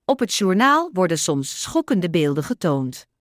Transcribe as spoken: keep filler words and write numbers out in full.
Op het journaal worden soms schokkende beelden getoond.